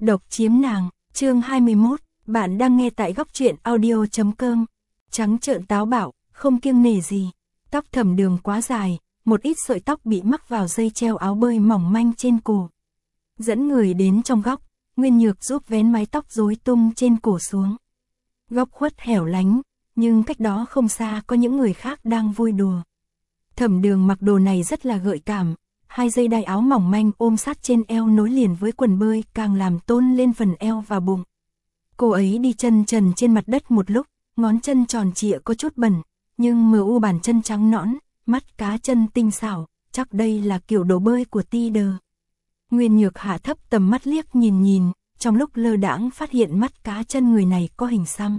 Độc chiếm nàng, chương 21, bạn đang nghe tại góc truyện audio.com. Trắng trợn táo bạo, không kiêng nể gì. Tóc Thẩm Đường quá dài, một ít sợi tóc bị mắc vào dây treo áo bơi mỏng manh trên cổ. Dẫn người đến trong góc, Nguyên Nhược giúp vén mái tóc rối tung trên cổ xuống. Góc khuất hẻo lánh, nhưng cách đó không xa có những người khác đang vui đùa. Thẩm Đường mặc đồ này rất là gợi cảm, hai dây đai áo mỏng manh ôm sát trên eo nối liền với quần bơi càng làm tôn lên phần eo và bụng. Cô ấy đi chân trần trên mặt đất một lúc, ngón chân tròn trịa có chút bẩn, nhưng mờ u bàn chân trắng nõn, mắt cá chân tinh xảo, chắc đây là kiểu đồ bơi của Tider. Nguyên Nhược hạ thấp tầm mắt liếc nhìn, trong lúc lơ đãng phát hiện mắt cá chân người này có hình xăm.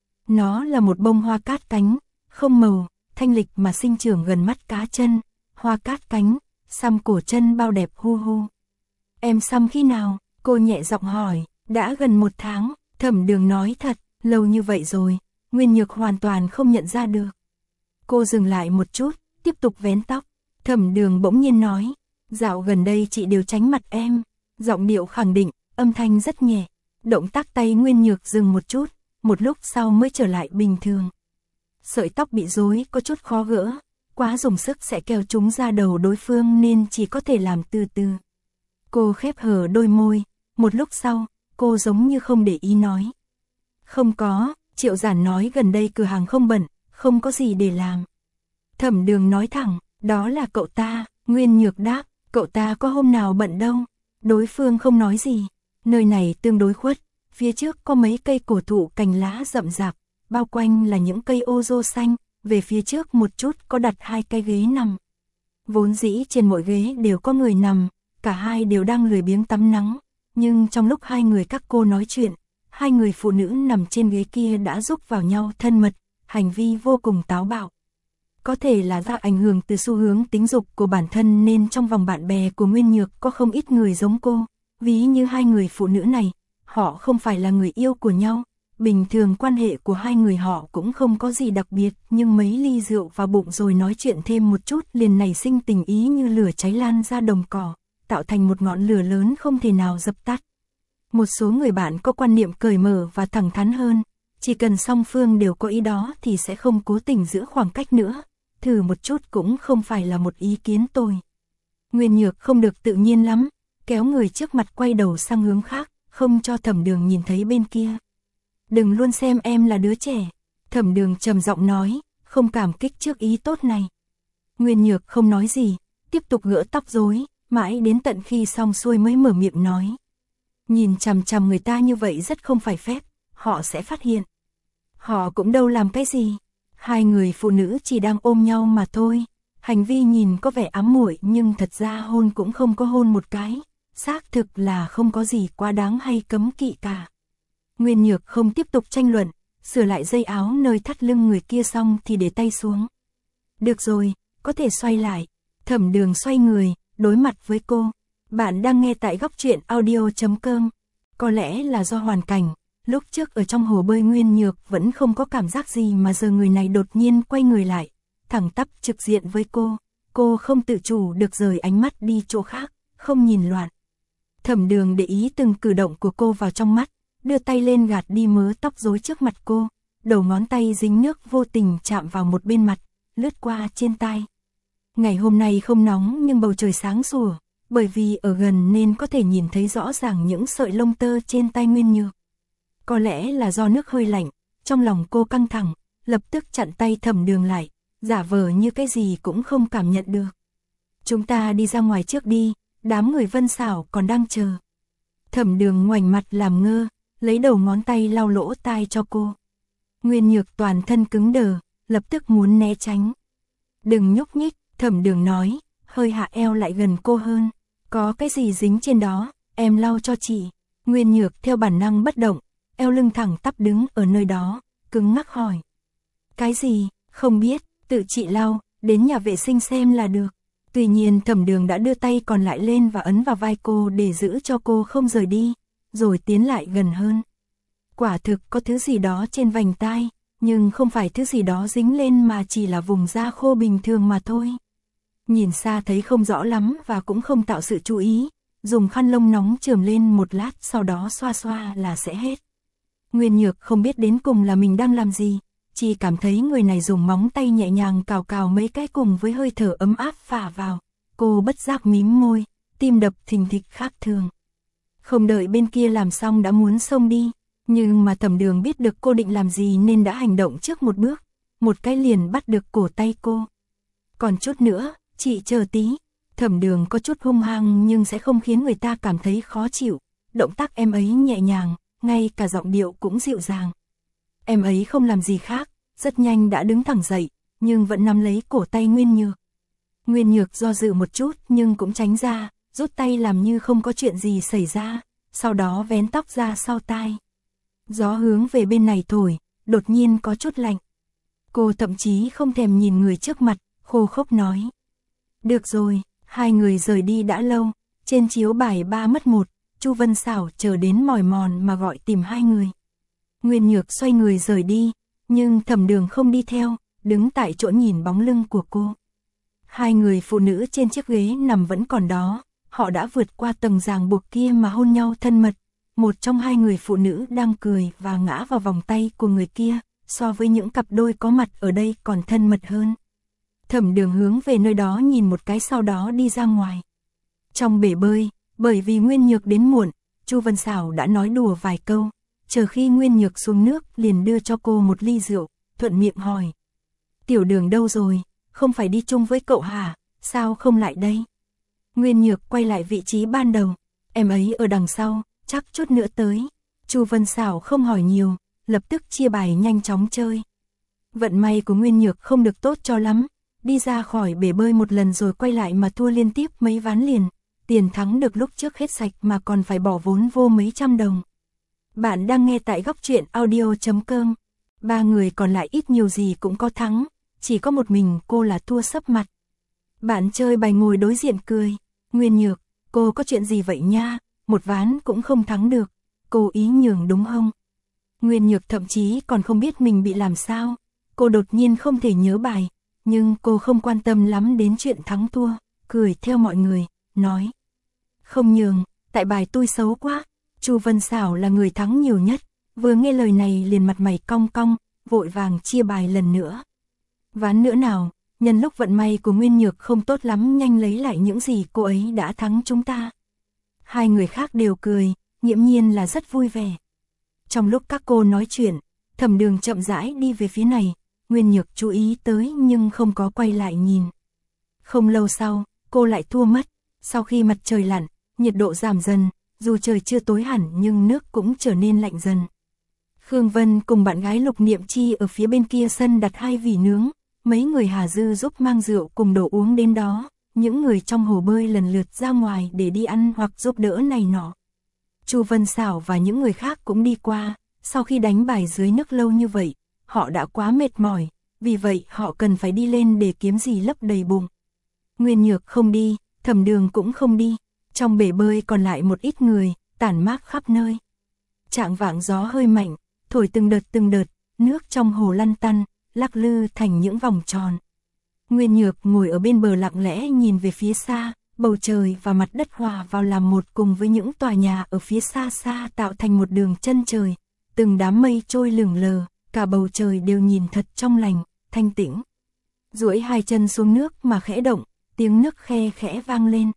Nó là một bông hoa cát cánh, không màu, thanh lịch mà sinh trưởng gần mắt cá chân, hoa cát cánh, xăm cổ chân bao đẹp hu hu. Em xăm khi nào? Cô nhẹ giọng hỏi. Đã gần 1 tháng, Thẩm Đường nói thật, lâu như vậy rồi, Nguyên Nhược hoàn toàn không nhận ra được. Cô dừng lại một chút, tiếp tục vén tóc. Thẩm Đường bỗng nhiên nói, dạo gần đây chị đều tránh mặt em. Giọng điệu khẳng định, âm thanh rất nhẹ. Động tác tay Nguyên Nhược dừng một chút, một lúc sau mới trở lại bình thường. Sợi tóc bị rối có chút khó gỡ, quá dùng sức sẽ kéo chúng ra đầu đối phương nên chỉ có thể làm từ từ. Cô khép hờ đôi môi, một lúc sau, cô giống như không để ý nói. Không có, Triệu Giản nói gần đây cửa hàng không bận, không có gì để làm. Thẩm Đường nói thẳng, đó là cậu ta. Nguyên Nhược đáp, cậu ta có hôm nào bận đâu. Đối phương không nói gì, nơi này tương đối khuất, phía trước có mấy cây cổ thụ cành lá rậm rạp, bao quanh là những cây ô rô xanh, về phía trước một chút có đặt 2 cái ghế nằm. Vốn dĩ trên mỗi ghế đều có người nằm, cả hai đều đang lười biếng tắm nắng, nhưng trong lúc hai người các cô nói chuyện, hai người phụ nữ nằm trên ghế kia đã rúc vào nhau thân mật, hành vi vô cùng táo bạo. Có thể là do ảnh hưởng từ xu hướng tính dục của bản thân nên trong vòng bạn bè của Nguyên Nhược có không ít người giống cô, ví như hai người phụ nữ này, họ không phải là người yêu của nhau. Bình thường quan hệ của hai người họ cũng không có gì đặc biệt, nhưng mấy ly rượu vào bụng rồi nói chuyện thêm một chút liền nảy sinh tình ý như lửa cháy lan ra đồng cỏ, tạo thành một ngọn lửa lớn không thể nào dập tắt. Một số người bạn có quan niệm cởi mở và thẳng thắn hơn, chỉ cần song phương đều có ý đó thì sẽ không cố tình giữ khoảng cách nữa, thử một chút cũng không phải là một ý kiến tồi. Nguyên Nhược không được tự nhiên lắm, kéo người trước mặt quay đầu sang hướng khác, không cho Thẩm Đường nhìn thấy bên kia. Đừng luôn xem em là đứa trẻ, Thẩm Đường trầm giọng nói, không cảm kích trước ý tốt này. Nguyên Nhược không nói gì, tiếp tục gỡ tóc rối, mãi đến tận khi xong xuôi mới mở miệng nói. Nhìn chằm chằm người ta như vậy rất không phải phép, họ sẽ phát hiện. Họ cũng đâu làm cái gì, hai người phụ nữ chỉ đang ôm nhau mà thôi. Hành vi nhìn có vẻ ám muội nhưng thật ra hôn cũng không có hôn một cái, xác thực là không có gì quá đáng hay cấm kỵ cả. Nguyên Nhược không tiếp tục tranh luận, sửa lại dây áo nơi thắt lưng người kia xong thì để tay xuống. Được rồi, có thể xoay lại. Thẩm Đường xoay người, đối mặt với cô. Bạn đang nghe tại góc truyện audio.com. Có lẽ là do hoàn cảnh, lúc trước ở trong hồ bơi Nguyên Nhược vẫn không có cảm giác gì mà giờ người này đột nhiên quay người lại, thẳng tắp trực diện với cô không tự chủ được rời ánh mắt đi chỗ khác, không nhìn loạn. Thẩm Đường để ý từng cử động của cô vào trong mắt, đưa tay lên gạt đi mớ tóc rối trước mặt cô, đầu ngón tay dính nước vô tình chạm vào một bên mặt, lướt qua trên tai. Ngày hôm nay không nóng nhưng bầu trời sáng sủa, bởi vì ở gần nên có thể nhìn thấy rõ ràng những sợi lông tơ trên tay Nguyên Nhược. Có lẽ là do nước hơi lạnh, trong lòng cô căng thẳng, lập tức chặn tay Thẩm Đường lại, giả vờ như cái gì cũng không cảm nhận được. Chúng ta đi ra ngoài trước đi, đám người Vân Xảo còn đang chờ. Thẩm Đường ngoảnh mặt làm ngơ, lấy đầu ngón tay lau lỗ tai cho cô. Nguyên Nhược toàn thân cứng đờ, lập tức muốn né tránh. Đừng nhúc nhích, Thẩm Đường nói, hơi hạ eo lại gần cô hơn. Có cái gì dính trên đó, em lau cho chị. Nguyên Nhược theo bản năng bất động, eo lưng thẳng tắp đứng ở nơi đó, cứng ngắc hỏi. Cái gì, không biết, tự chị lau, đến nhà vệ sinh xem là được. Tuy nhiên Thẩm Đường đã đưa tay còn lại lên và ấn vào vai cô để giữ cho cô không rời đi, rồi tiến lại gần hơn. Quả thực có thứ gì đó trên vành tai, nhưng không phải thứ gì đó dính lên mà chỉ là vùng da khô bình thường mà thôi. Nhìn xa thấy không rõ lắm và cũng không tạo sự chú ý, dùng khăn lông nóng chườm lên một lát sau đó xoa xoa là sẽ hết. Nguyên Nhược không biết đến cùng là mình đang làm gì, chỉ cảm thấy người này dùng móng tay nhẹ nhàng cào cào mấy cái cùng với hơi thở ấm áp phả vào. Cô bất giác mím môi, tim đập thình thịch khác thường. Không đợi bên kia làm xong đã muốn xông đi, nhưng mà Thẩm Đường biết được cô định làm gì nên đã hành động trước một bước, một cái liền bắt được cổ tay cô. Còn chút nữa, chị chờ tí. Thẩm Đường có chút hung hăng nhưng sẽ không khiến người ta cảm thấy khó chịu, động tác em ấy nhẹ nhàng, ngay cả giọng điệu cũng dịu dàng. Em ấy không làm gì khác, rất nhanh đã đứng thẳng dậy, nhưng vẫn nắm lấy cổ tay Nguyên Nhược. Nguyên Nhược do dự một chút nhưng cũng tránh ra, rút tay làm như không có chuyện gì xảy ra, sau đó vén tóc ra sau tai. Gió hướng về bên này thổi, đột nhiên có chút lạnh. Cô thậm chí không thèm nhìn người trước mặt, khô khốc nói. Được rồi, hai người rời đi đã lâu, trên chiếu bài 3 mất 1, Chu Vân Xảo chờ đến mỏi mòn mà gọi tìm hai người. Nguyên Nhược xoay người rời đi, nhưng Thẩm Đường không đi theo, đứng tại chỗ nhìn bóng lưng của cô. Hai người phụ nữ trên chiếc ghế nằm vẫn còn đó, họ đã vượt qua tầng ràng buộc kia mà hôn nhau thân mật. Một trong hai người phụ nữ đang cười và ngã vào vòng tay của người kia, so với những cặp đôi có mặt ở đây còn thân mật hơn. Thẩm Đường hướng về nơi đó nhìn một cái sau đó đi ra ngoài. Trong bể bơi, bởi vì Nguyên Nhược đến muộn, Chu Vân Xảo đã nói đùa vài câu, chờ khi Nguyên Nhược xuống nước liền đưa cho cô một ly rượu, thuận miệng hỏi. Tiểu Đường đâu rồi, không phải đi chung với cậu hả, sao không lại đây? Nguyên Nhược quay lại vị trí ban đầu, em ấy ở đằng sau, chắc chút nữa tới. Chu Vân Xảo không hỏi nhiều, lập tức chia bài nhanh chóng chơi. Vận may của Nguyên Nhược không được tốt cho lắm, đi ra khỏi bể bơi một lần rồi quay lại mà thua liên tiếp mấy ván liền, tiền thắng được lúc trước hết sạch mà còn phải bỏ vốn vô mấy trăm đồng. Bạn đang nghe tại góc truyện audio.com. Ba người còn lại ít nhiều gì cũng có thắng, chỉ có một mình cô là thua sấp mặt. Bạn chơi bài ngồi đối diện cười. Nguyên Nhược, cô có chuyện gì vậy nha, một ván cũng không thắng được, cô ý nhường đúng không? Nguyên Nhược thậm chí còn không biết mình bị làm sao, cô đột nhiên không thể nhớ bài, nhưng cô không quan tâm lắm đến chuyện thắng thua, cười theo mọi người, nói. Không nhường, tại bài tôi xấu quá. Chu Vân Xảo là người thắng nhiều nhất, vừa nghe lời này liền mặt mày cong cong, vội vàng chia bài lần nữa. Ván nữa nào, nhân lúc vận may của Nguyên Nhược không tốt lắm nhanh lấy lại những gì cô ấy đã thắng chúng ta. Hai người khác đều cười, nghiễm nhiên là rất vui vẻ. Trong lúc các cô nói chuyện, Thẩm Đường chậm rãi đi về phía này, Nguyên Nhược chú ý tới nhưng không có quay lại nhìn. Không lâu sau, cô lại thua mất, sau khi mặt trời lặn, nhiệt độ giảm dần, dù trời chưa tối hẳn nhưng nước cũng trở nên lạnh dần. Khương Vân cùng bạn gái Lục Niệm Chi ở phía bên kia sân đặt 2 vỉ nướng, mấy người Hà Dư giúp mang rượu cùng đồ uống đến đó, những người trong hồ bơi lần lượt ra ngoài để đi ăn hoặc giúp đỡ này nọ. Chu Vân Xảo và những người khác cũng đi qua, sau khi đánh bài dưới nước lâu như vậy, họ đã quá mệt mỏi, vì vậy họ cần phải đi lên để kiếm gì lấp đầy bụng. Nguyên Nhược không đi, Thẩm Đường cũng không đi, trong bể bơi còn lại một ít người, tản mát khắp nơi. Trạng vạng gió hơi mạnh, thổi từng đợt, nước trong hồ lăn tăn, lắc lư thành những vòng tròn. Nguyên Nhược ngồi ở bên bờ lặng lẽ nhìn về phía xa, bầu trời và mặt đất hòa vào làm một cùng với những tòa nhà ở phía xa xa tạo thành một đường chân trời, từng đám mây trôi lượn lờ, cả bầu trời đều nhìn thật trong lành, thanh tĩnh. Duỗi hai chân xuống nước mà khẽ động, tiếng nước khe khẽ vang lên.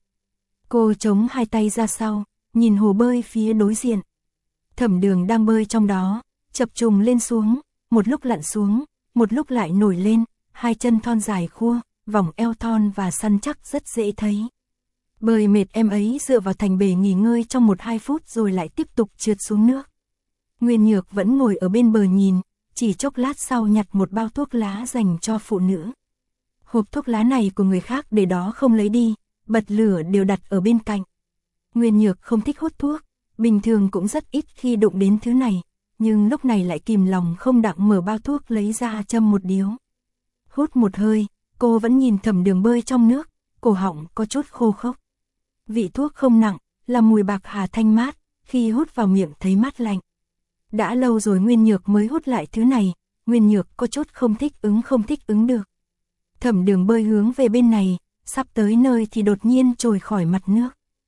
Cô chống hai tay ra sau, nhìn hồ bơi phía đối diện. Thẩm Đường đang bơi trong đó, chập trùng lên xuống, một lúc lặn xuống, một lúc lại nổi lên, hai chân thon dài khua, vòng eo thon và săn chắc rất dễ thấy. Bơi mệt em ấy dựa vào thành bể nghỉ ngơi trong 1-2 phút rồi lại tiếp tục trượt xuống nước. Nguyên Nhược vẫn ngồi ở bên bờ nhìn, chỉ chốc lát sau nhặt một bao thuốc lá dành cho phụ nữ. Hộp thuốc lá này của người khác để đó không lấy đi, bật lửa đều đặt ở bên cạnh. Nguyên Nhược không thích hút thuốc, bình thường cũng rất ít khi đụng đến thứ này, nhưng lúc này lại kìm lòng không đặng mở bao thuốc lấy ra châm một điếu. Hút một hơi, cô vẫn nhìn Thẩm Đường bơi trong nước, cổ họng có chút khô khốc. Vị thuốc không nặng, là mùi bạc hà thanh mát, khi hút vào miệng thấy mát lạnh. Đã lâu rồi Nguyên Nhược mới hút lại thứ này, Nguyên Nhược có chút không thích ứng được. Thẩm Đường bơi hướng về bên này, sắp tới nơi thì đột nhiên trồi khỏi mặt nước.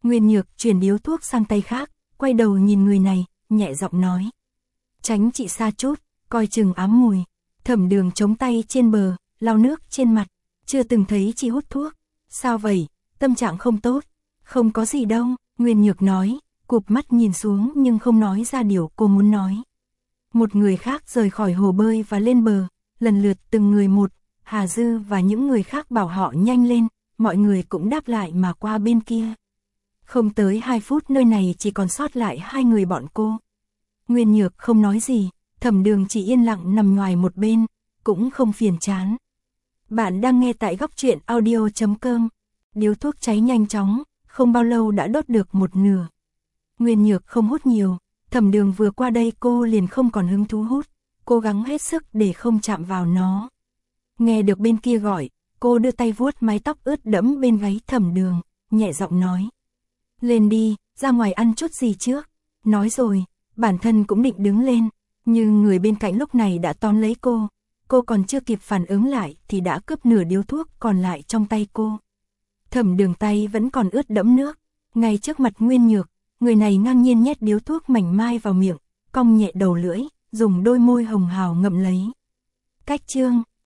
Nguyên Nhược chuyển điếu thuốc sang tay khác, quay đầu nhìn người này, nhẹ giọng nói. Tránh chị xa chút, coi chừng ám mùi. Thẩm Đường chống tay trên bờ, lau nước trên mặt, chưa từng thấy chị hút thuốc. Sao vậy, tâm trạng không tốt? Không có gì đâu, Nguyên Nhược nói, cụp mắt nhìn xuống nhưng không nói ra điều cô muốn nói. Một người khác rời khỏi hồ bơi và lên bờ, lần lượt từng người một, Hà Dư và những người khác bảo họ nhanh lên, mọi người cũng đáp lại mà qua bên kia. Không tới 2 phút nơi này chỉ còn sót lại 2 người bọn cô. Nguyên Nhược không nói gì, Thẩm Đường chỉ yên lặng nằm ngoài một bên, cũng không phiền chán. Bạn đang nghe tại góc truyện audio.com. Điếu thuốc cháy nhanh chóng, không bao lâu đã đốt được một nửa. Nguyên Nhược không hút nhiều, Thẩm Đường vừa qua đây cô liền không còn hứng thú hút, cố gắng hết sức để không chạm vào nó. Nghe được bên kia gọi, cô đưa tay vuốt mái tóc ướt đẫm bên gáy Thẩm Đường, nhẹ giọng nói. Lên đi, ra ngoài ăn chút gì trước. Nói rồi, bản thân cũng định đứng lên, nhưng người bên cạnh lúc này đã tóm lấy cô còn chưa kịp phản ứng lại thì đã cướp nửa điếu thuốc còn lại trong tay cô. Thẩm Đường tay vẫn còn ướt đẫm nước, ngay trước mặt Nguyên Nhược, người này ngang nhiên nhét điếu thuốc mảnh mai vào miệng, cong nhẹ đầu lưỡi, dùng đôi môi hồng hào ngậm lấy. Cách chương